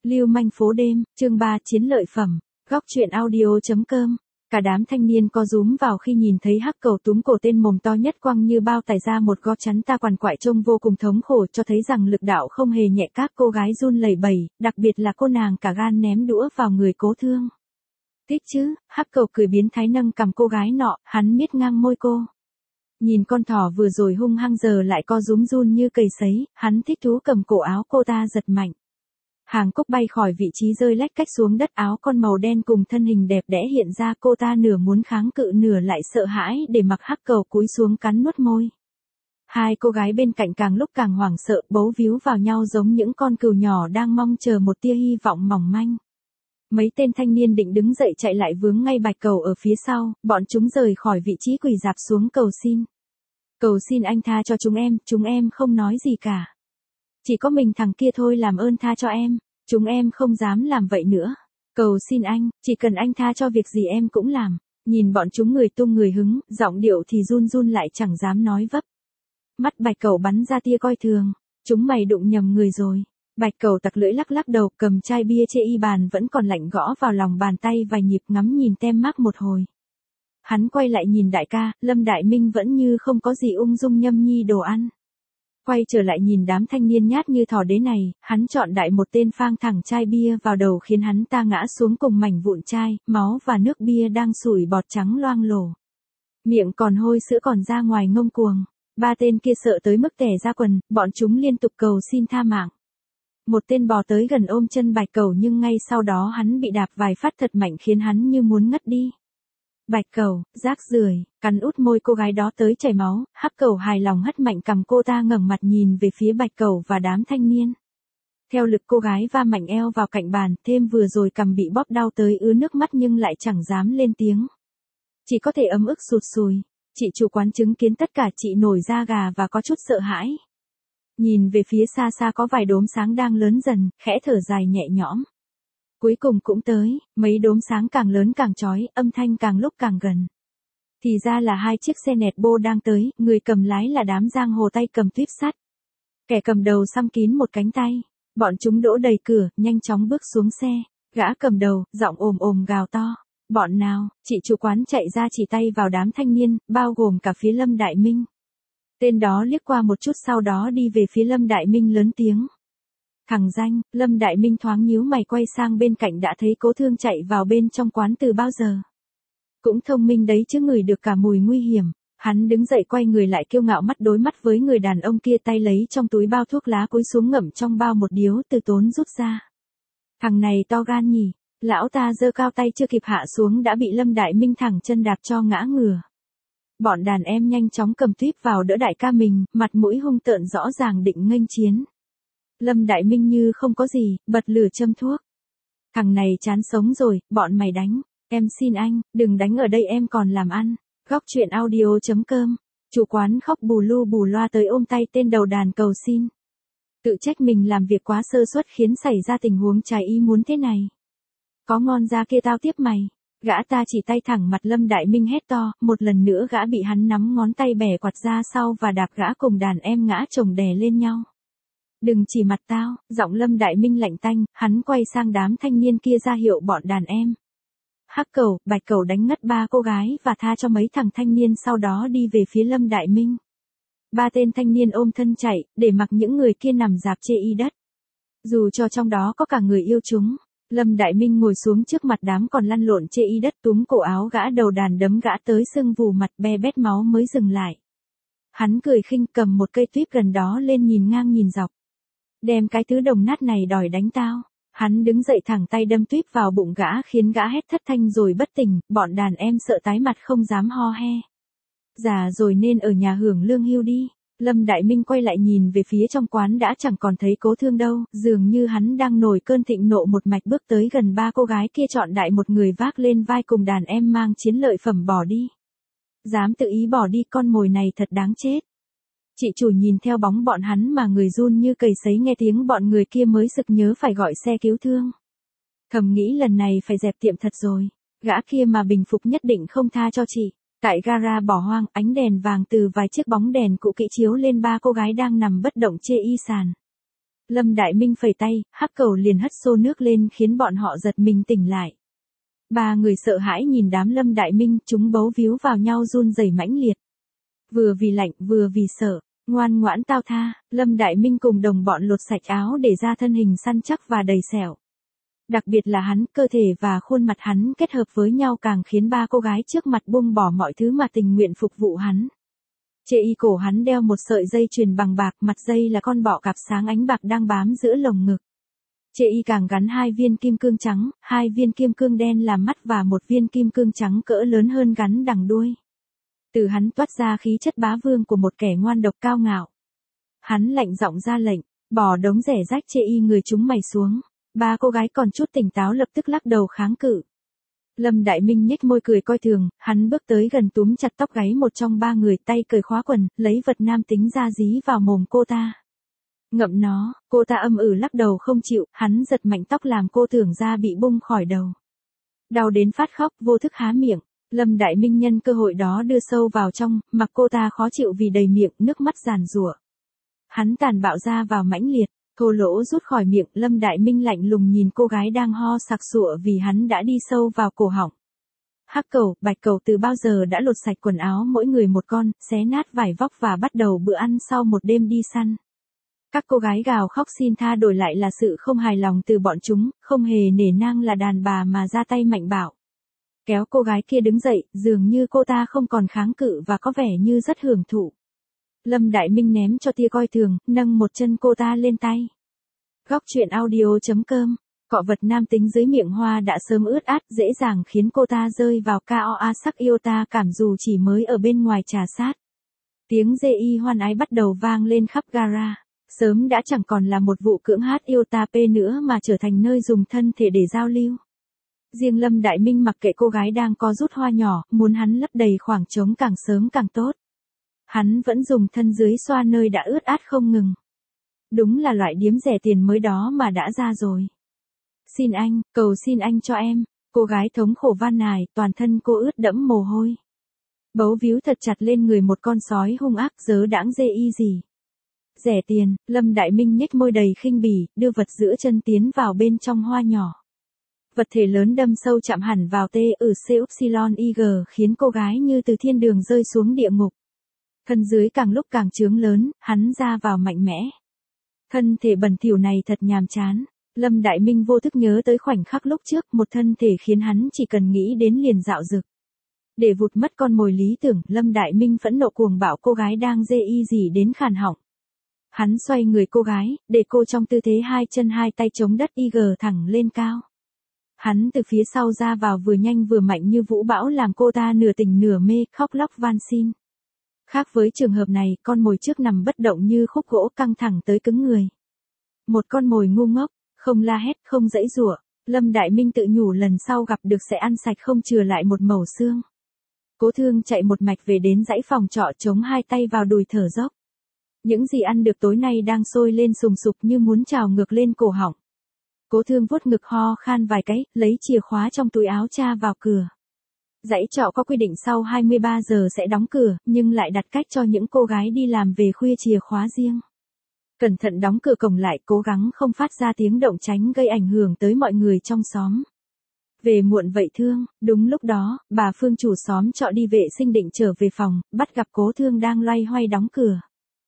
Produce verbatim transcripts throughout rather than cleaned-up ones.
Lưu manh phố đêm, chương ba chiến lợi phẩm, góc truyện audio.com. Cả đám thanh niên co rúm vào khi nhìn thấy Hắc Cầu túm cổ tên mồm to nhất quăng như bao tải ra một gó chắn ta quằn quại trông vô cùng thống khổ, cho thấy rằng lực đạo không hề nhẹ. Các cô gái run lẩy bẩy, đặc biệt là cô nàng cả gan ném đũa vào người Cố Thương. Thích chứ, Hắc Cầu cười biến thái nâng cầm cô gái nọ, hắn miết ngang môi cô. Nhìn con thỏ vừa rồi hung hăng giờ lại co rúm run như cầy sấy, hắn thích thú cầm cổ áo cô ta giật mạnh. Hàng cúc bay khỏi vị trí rơi lách cách xuống đất, áo con màu đen cùng thân hình đẹp đẽ hiện ra, cô ta nửa muốn kháng cự nửa lại sợ hãi để mặc Hắc Cầu cúi xuống cắn nuốt môi. Hai cô gái bên cạnh càng lúc càng hoảng sợ, bấu víu vào nhau giống những con cừu nhỏ đang mong chờ một tia hy vọng mỏng manh. Mấy tên thanh niên định đứng dậy chạy lại vướng ngay Bạch Cầu ở phía sau, bọn chúng rời khỏi vị trí quỳ rạp xuống cầu xin. Cầu xin anh tha cho chúng em, chúng em không nói gì cả. Chỉ có mình thằng kia thôi, làm ơn tha cho em, chúng em không dám làm vậy nữa. Cầu xin anh, chỉ cần anh tha cho việc gì em cũng làm. Nhìn bọn chúng người tung người hứng, giọng điệu thì run run lại chẳng dám nói vấp. Mắt Bạch Cầu bắn ra tia coi thường, chúng mày đụng nhầm người rồi. Bạch Cầu tặc lưỡi lắc lắc đầu, cầm chai bia chê y bàn vẫn còn lạnh gõ vào lòng bàn tay vài nhịp, ngắm nhìn tem mác một hồi. Hắn quay lại nhìn đại ca, Lâm Đại Minh vẫn như không có gì, ung dung nhâm nhi đồ ăn. Quay trở lại nhìn đám thanh niên nhát như thỏ đế này, hắn chọn đại một tên phang thẳng chai bia vào đầu khiến hắn ta ngã xuống cùng mảnh vụn chai, máu và nước bia đang sủi bọt trắng loang lổ. Miệng còn hôi sữa còn ra ngoài ngông cuồng. Ba tên kia sợ tới mức tè ra quần, bọn chúng liên tục cầu xin tha mạng. Một tên bò tới gần ôm chân Bạch Cầu, nhưng ngay sau đó hắn bị đạp vài phát thật mạnh khiến hắn như muốn ngất đi. Bạch Cầu, rác rưởi, cắn út môi cô gái đó tới chảy máu. Hắc Cầu hài lòng hất mạnh cầm cô ta, ngẩng mặt nhìn về phía Bạch Cầu và đám thanh niên. Theo lực cô gái va mạnh eo vào cạnh bàn, thêm vừa rồi cầm bị bóp đau tới ứa nước mắt nhưng lại chẳng dám lên tiếng. Chỉ có thể ấm ức sụt sùi. Chị chủ quán chứng kiến tất cả, chị nổi da gà và có chút sợ hãi. Nhìn về phía xa xa có vài đốm sáng đang lớn dần, khẽ thở dài nhẹ nhõm. Cuối cùng cũng tới, mấy đốm sáng càng lớn càng chói, âm thanh càng lúc càng gần. Thì ra là hai chiếc xe nẹt bô đang tới, người cầm lái là đám giang hồ tay cầm tuyếp sắt. Kẻ cầm đầu xăm kín một cánh tay. Bọn chúng đỗ đầy cửa, nhanh chóng bước xuống xe. Gã cầm đầu, giọng ồm ồm gào to. Bọn nào? Chị chủ quán chạy ra chỉ tay vào đám thanh niên, bao gồm cả phía Lâm Đại Minh. Tên đó liếc qua một chút sau đó đi về phía Lâm Đại Minh lớn tiếng. Thằng danh. Lâm Đại Minh thoáng nhíu mày quay sang bên cạnh, đã thấy Cố Thương chạy vào bên trong quán từ bao giờ. Cũng thông minh đấy chứ, ngửi được cả mùi nguy hiểm. Hắn đứng dậy quay người lại kiêu ngạo mắt đối mắt với người đàn ông kia, tay lấy trong túi bao thuốc lá cúi xuống ngậm trong bao một điếu từ tốn rút ra. Thằng này to gan nhỉ. Lão ta giơ cao tay chưa kịp hạ xuống đã bị Lâm Đại Minh thẳng chân đạp cho ngã ngửa. Bọn đàn em nhanh chóng cầm tuyếp vào đỡ đại ca mình, mặt mũi hung tợn rõ ràng định nghênh chiến. Lâm Đại Minh như không có gì, bật lửa châm thuốc. Thằng này chán sống rồi, bọn mày đánh. Em xin anh, đừng đánh ở đây, em còn làm ăn. Góc truyện audio.com. Chủ quán khóc bù lu bù loa tới ôm tay tên đầu đàn cầu xin. Tự trách mình làm việc quá sơ suất khiến xảy ra tình huống trái ý muốn thế này. Có ngon ra kia tao tiếp mày. Gã ta chỉ tay thẳng mặt Lâm Đại Minh hét to, một lần nữa gã bị hắn nắm ngón tay bẻ quạt ra sau và đạp gã cùng đàn em ngã chồng đè lên nhau. Đừng chỉ mặt tao, giọng Lâm Đại Minh lạnh tanh, hắn quay sang đám thanh niên kia ra hiệu bọn đàn em. Hắc Cầu, Bạch Cầu đánh ngất ba cô gái và tha cho mấy thằng thanh niên, sau đó đi về phía Lâm Đại Minh. Ba tên thanh niên ôm thân chạy, để mặc những người kia nằm rạp chê y đất. Dù cho trong đó có cả người yêu chúng. Lâm Đại Minh ngồi xuống trước mặt đám còn lăn lộn chê y đất, túm cổ áo gã đầu đàn đấm gã tới sưng vù mặt be bét máu mới dừng lại. Hắn cười khinh cầm một cây tuyếp gần đó lên nhìn ngang nhìn dọc. Đem cái thứ đồng nát này đòi đánh tao. Hắn đứng dậy thẳng tay đâm tuyếp vào bụng gã khiến gã hét thất thanh rồi bất tỉnh, bọn đàn em sợ tái mặt không dám ho he. Già rồi nên ở nhà hưởng lương hưu đi. Lâm Đại Minh quay lại nhìn về phía trong quán đã chẳng còn thấy Cố Thương đâu, dường như hắn đang nổi cơn thịnh nộ, một mạch bước tới gần ba cô gái kia, chọn đại một người vác lên vai cùng đàn em mang chiến lợi phẩm bỏ đi. Dám tự ý bỏ đi, con mồi này thật đáng chết. Chị chủ nhìn theo bóng bọn hắn mà người run như cầy sấy, nghe tiếng bọn người kia mới sực nhớ phải gọi xe cứu thương. Thầm nghĩ lần này phải dẹp tiệm thật rồi, gã kia mà bình phục nhất định không tha cho chị. Tại gara bỏ hoang, ánh đèn vàng từ vài chiếc bóng đèn cũ kỹ chiếu lên ba cô gái đang nằm bất động chê y sàn. Lâm Đại Minh phẩy tay, hắc cầu liền hất xô nước lên khiến bọn họ giật mình tỉnh lại. Ba người sợ hãi nhìn đám Lâm Đại Minh, chúng bấu víu vào nhau run rẩy mãnh liệt. Vừa vì lạnh, vừa vì sợ, ngoan ngoãn tao tha, Lâm Đại Minh cùng đồng bọn lột sạch áo để ra thân hình săn chắc và đầy sẹo. Đặc biệt là hắn, cơ thể và khuôn mặt hắn kết hợp với nhau càng khiến ba cô gái trước mặt buông bỏ mọi thứ mà tình nguyện phục vụ hắn. Trên y cổ hắn đeo một sợi dây chuyền bằng bạc, mặt dây là con bọ cạp sáng ánh bạc đang bám giữa lồng ngực. Trên y càng gắn hai viên kim cương trắng, hai viên kim cương đen làm mắt và một viên kim cương trắng cỡ lớn hơn gắn đằng đuôi. Từ hắn toát ra khí chất bá vương của một kẻ ngoan độc cao ngạo. Hắn lạnh giọng ra lệnh, bỏ đống rẻ rách chê y người chúng mày xuống. Ba cô gái còn chút tỉnh táo lập tức lắc đầu kháng cự. Lâm Đại Minh nhếch môi cười coi thường, hắn bước tới gần túm chặt tóc gáy một trong ba người, tay cởi khóa quần, lấy vật nam tính ra dí vào mồm cô ta. Ngậm nó, cô ta âm ử lắc đầu không chịu, hắn giật mạnh tóc làm cô tưởng da bị bung khỏi đầu. Đau đến phát khóc, vô thức há miệng. Lâm Đại Minh nhân cơ hội đó đưa sâu vào trong, mặc cô ta khó chịu vì đầy miệng, nước mắt giàn giụa. Hắn tàn bạo ra vào mãnh liệt, thô lỗ rút khỏi miệng, Lâm Đại Minh lạnh lùng nhìn cô gái đang ho sặc sụa vì hắn đã đi sâu vào cổ họng. Hắc cầu, bạch cầu từ bao giờ đã lột sạch quần áo mỗi người một con, xé nát vải vóc và bắt đầu bữa ăn sau một đêm đi săn. Các cô gái gào khóc xin tha đổi lại là sự không hài lòng từ bọn chúng, không hề nể nang là đàn bà mà ra tay mạnh bạo. Kéo cô gái kia đứng dậy, dường như cô ta không còn kháng cự và có vẻ như rất hưởng thụ. Lâm Đại Minh ném cho tia coi thường, nâng một chân cô ta lên tay. Góc truyện audio chấm com, cọ vật nam tính dưới miệng hoa đã sớm ướt át, dễ dàng khiến cô ta rơi vào ca o a sắc yêu ta cảm dù chỉ mới ở bên ngoài trà sát. Tiếng dê y hoan ái bắt đầu vang lên khắp gara, sớm đã chẳng còn là một vụ cưỡng hát yêu ta p nữa mà trở thành nơi dùng thân thể để giao lưu. Riêng Lâm Đại Minh mặc kệ cô gái đang có rút hoa nhỏ, muốn hắn lấp đầy khoảng trống càng sớm càng tốt. Hắn vẫn dùng thân dưới xoa nơi đã ướt át không ngừng. Đúng là loại điếm rẻ tiền mới đó mà đã ra rồi. Xin anh, cầu xin anh cho em, cô gái thống khổ van nài, toàn thân cô ướt đẫm mồ hôi. Bấu víu thật chặt lên người một con sói hung ác dớ đãng dê y gì. Rẻ tiền, Lâm Đại Minh nhếch môi đầy khinh bỉ, đưa vật giữa chân tiến vào bên trong hoa nhỏ. Vật thể lớn đâm sâu chạm hẳn vào T ở C Upsilon I G khiến cô gái như từ thiên đường rơi xuống địa ngục. Thân dưới càng lúc càng trướng lớn, hắn ra vào mạnh mẽ. Thân thể bẩn thỉu này thật nhàm chán. Lâm Đại Minh vô thức nhớ tới khoảnh khắc lúc trước, một thân thể khiến hắn chỉ cần nghĩ đến liền dạo dực. Để vụt mất con mồi lý tưởng, Lâm Đại Minh phẫn nộ cuồng bạo cô gái đang dê y gì đến khàn họng. Hắn xoay người cô gái, để cô trong tư thế hai chân hai tay chống đất y gờ thẳng lên cao. Hắn từ phía sau ra vào vừa nhanh vừa mạnh như vũ bão làm cô ta nửa tỉnh nửa mê, khóc lóc van xin. Khác với trường hợp này, con mồi trước nằm bất động như khúc gỗ căng thẳng tới cứng người. Một con mồi ngu ngốc, không la hét, không giãy giụa. Lâm Đại Minh tự nhủ lần sau gặp được sẽ ăn sạch không chừa lại một mẩu xương. Cố Thương chạy một mạch về đến dãy phòng trọ chống hai tay vào đùi thở dốc. Những gì ăn được tối nay đang sôi lên sùng sục như muốn trào ngược lên cổ họng. Cố Thương vuốt ngực ho khan vài cái, lấy chìa khóa trong túi áo tra vào cửa. Dãy trọ có quy định sau hai mươi ba giờ sẽ đóng cửa, nhưng lại đặt cách cho những cô gái đi làm về khuya chìa khóa riêng. Cẩn thận đóng cửa cổng lại, cố gắng không phát ra tiếng động tránh gây ảnh hưởng tới mọi người trong xóm. Về muộn vậy Thương, đúng lúc đó, bà Phương chủ xóm trọ đi vệ sinh định trở về phòng, bắt gặp Cố Thương đang loay hoay đóng cửa.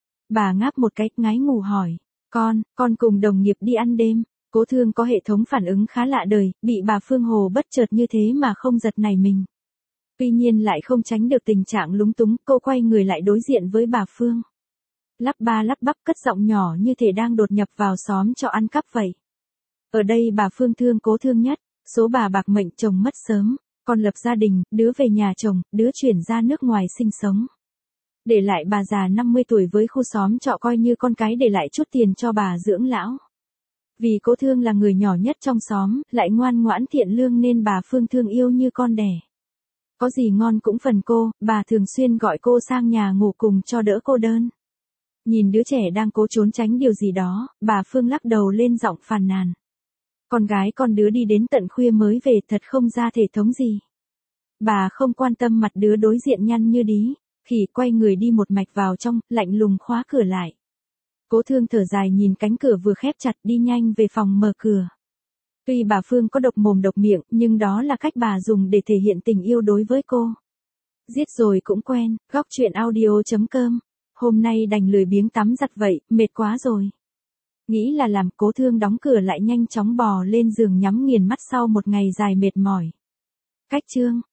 Bà ngáp một cái, ngái ngủ hỏi, con, con cùng đồng nghiệp đi ăn đêm. Cố Thương có hệ thống phản ứng khá lạ đời, bị bà Phương hồ bất chợt như thế mà không giật nảy mình. Tuy nhiên lại không tránh được tình trạng lúng túng, cô quay người lại đối diện với bà Phương. Lắp ba lắp bắp cất giọng nhỏ như thể đang đột nhập vào xóm trọ ăn cắp vậy. Ở đây bà Phương thương Cố Thương nhất, số bà bạc mệnh chồng mất sớm, con lập gia đình, đứa về nhà chồng, đứa chuyển ra nước ngoài sinh sống. Để lại bà già năm mươi tuổi với khu xóm trọ coi như con cái để lại chút tiền cho bà dưỡng lão. Vì Cố Thương là người nhỏ nhất trong xóm, lại ngoan ngoãn thiện lương nên bà Phương thương yêu như con đẻ. Có gì ngon cũng phần cô, bà thường xuyên gọi cô sang nhà ngủ cùng cho đỡ cô đơn. Nhìn đứa trẻ đang cố trốn tránh điều gì đó, bà Phương lắc đầu lên giọng phàn nàn. Con gái con đứa đi đến tận khuya mới về thật không ra thể thống gì. Bà không quan tâm mặt đứa đối diện nhăn như đí, khỉ quay người đi một mạch vào trong, lạnh lùng khóa cửa lại. Cố Thương thở dài nhìn cánh cửa vừa khép chặt đi nhanh về phòng mở cửa. Tuy bà Phương có độc mồm độc miệng, nhưng đó là cách bà dùng để thể hiện tình yêu đối với cô. Giết rồi cũng quen, góc truyện audio.com. Hôm nay đành lười biếng tắm giặt vậy, mệt quá rồi. Nghĩ là làm, Cố Thương đóng cửa lại nhanh chóng bò lên giường nhắm nghiền mắt sau một ngày dài mệt mỏi. Cách chương.